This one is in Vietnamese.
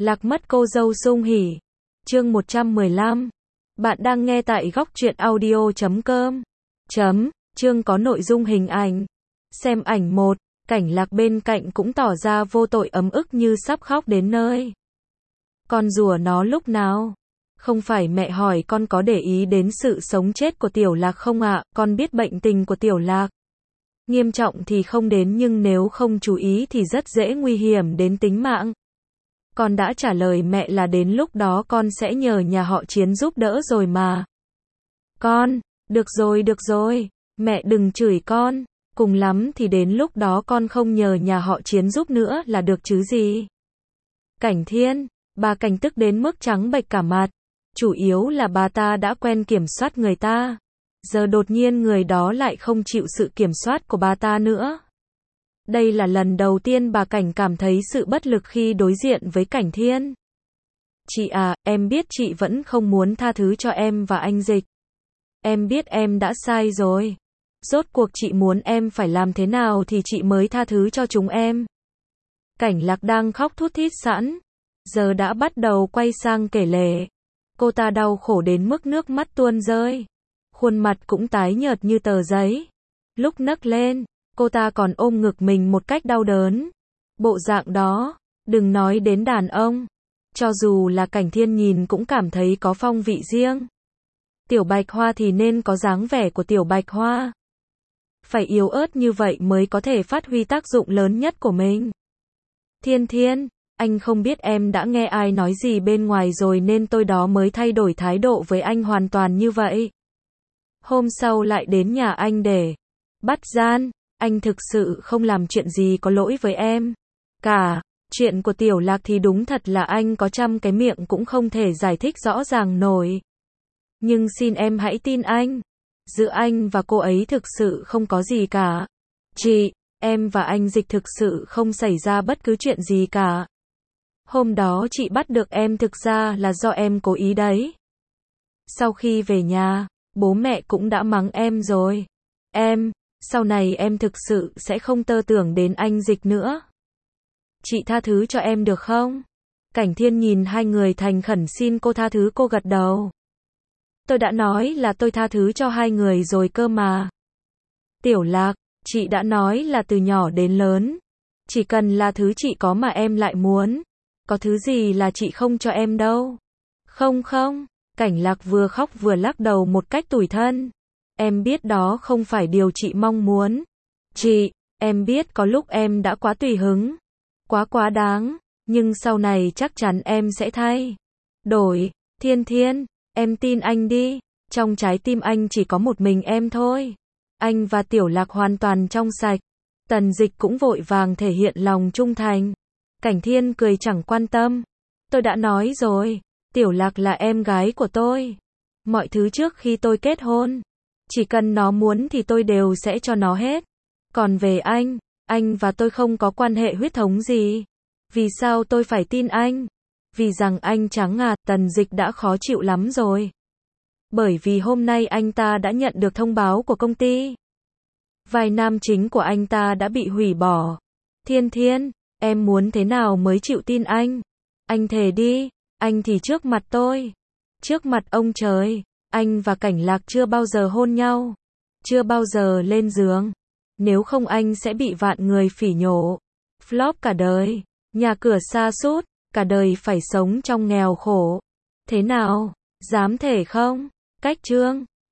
Lạc mất cô dâu Sung Hỉ. Chương 115. Bạn đang nghe tại góc truyện audio.com. Chương có nội dung hình ảnh. Xem ảnh 1, Cảnh Lạc bên cạnh cũng tỏ ra vô tội ấm ức như sắp khóc đến nơi. Con rùa nó lúc nào? Không phải mẹ hỏi con có để ý đến sự sống chết của Tiểu Lạc không ạ? Con biết bệnh tình của Tiểu Lạc. Nghiêm trọng thì không đến nhưng nếu không chú ý thì rất dễ nguy hiểm đến tính mạng. Con đã trả lời mẹ là đến lúc đó con sẽ nhờ nhà họ Chiến giúp đỡ rồi mà. Con, được rồi, mẹ đừng chửi con, cùng lắm thì đến lúc đó con không nhờ nhà họ Chiến giúp nữa là được chứ gì. Cảnh Thiên, bà Cảnh tức đến mức trắng bệch cả mặt, chủ yếu là bà ta đã quen kiểm soát người ta, giờ đột nhiên người đó lại không chịu sự kiểm soát của bà ta nữa. Đây là lần đầu tiên bà Cảnh cảm thấy sự bất lực khi đối diện với Cảnh Thiên. Chị à, em biết chị vẫn không muốn tha thứ cho em và anh Dịch. Em biết em đã sai rồi. Rốt cuộc chị muốn em phải làm thế nào thì chị mới tha thứ cho chúng em. Cảnh Lạc đang khóc thút thít sẵn, giờ đã bắt đầu quay sang kể lể. Cô ta đau khổ đến mức nước mắt tuôn rơi. Khuôn mặt cũng tái nhợt như tờ giấy. Lúc nấc lên, cô ta còn ôm ngực mình một cách đau đớn. Bộ dạng đó, đừng nói đến đàn ông. Cho dù là Cảnh Thiên nhìn cũng cảm thấy có phong vị riêng. Tiểu Bạch Hoa thì nên có dáng vẻ của Tiểu Bạch Hoa. Phải yếu ớt như vậy mới có thể phát huy tác dụng lớn nhất của mình. Thiên, anh không biết em đã nghe ai nói gì bên ngoài rồi nên tôi đó mới thay đổi thái độ với anh hoàn toàn như vậy. Hôm sau lại đến nhà anh để bắt gian, anh thực sự không làm chuyện gì có lỗi với em. Cả, chuyện của Tiểu Lạc thì đúng thật là anh có trăm cái miệng cũng không thể giải thích rõ ràng nổi. Nhưng xin em hãy tin anh. Giữa anh và cô ấy thực sự không có gì cả. Chị, em và anh Dịch thực sự không xảy ra bất cứ chuyện gì cả. Hôm đó chị bắt được em thực ra là do em cố ý đấy. Sau khi về nhà, bố mẹ cũng đã mắng em rồi. Sau này em thực sự sẽ không tơ tưởng đến anh Dịch nữa. Chị tha thứ cho em được không? Cảnh Thiên nhìn hai người thành khẩn xin cô tha thứ, cô gật đầu. Tôi đã nói là tôi tha thứ cho hai người rồi cơ mà. Tiểu Lạc, chị đã nói là từ nhỏ đến lớn, chỉ cần là thứ chị có mà em lại muốn. Có thứ gì là chị không cho em đâu. Không, Cảnh Lạc vừa khóc vừa lắc đầu một cách tủi thân. Em biết đó không phải điều chị mong muốn. Chị, em biết có lúc em đã quá tùy hứng, quá đáng, nhưng sau này chắc chắn em sẽ thay đổi. Thiên, em tin anh đi, trong trái tim anh chỉ có một mình em thôi. Anh và Tiểu Lạc hoàn toàn trong sạch. Tần Dịch cũng vội vàng thể hiện lòng trung thành. Cảnh Thiên cười chẳng quan tâm. Tôi đã nói rồi, Tiểu Lạc là em gái của tôi. Mọi thứ trước khi tôi kết hôn, chỉ cần nó muốn thì tôi đều sẽ cho nó hết. Còn về anh và tôi không có quan hệ huyết thống gì. Vì sao tôi phải tin anh? Vì rằng anh trắng à, Tần Dịch đã khó chịu lắm rồi. Bởi vì hôm nay anh ta đã nhận được thông báo của công ty. Vai nam chính của anh ta đã bị hủy bỏ. Thiên, em muốn thế nào mới chịu tin anh? Anh thề đi, anh thì trước mặt tôi, trước mặt ông trời, anh và Cảnh Lạc chưa bao giờ hôn nhau, chưa bao giờ lên giường. Nếu không anh sẽ bị vạn người phỉ nhổ, flop cả đời, nhà cửa sa sút, cả đời phải sống trong nghèo khổ. Thế nào, dám thể không? Cách chương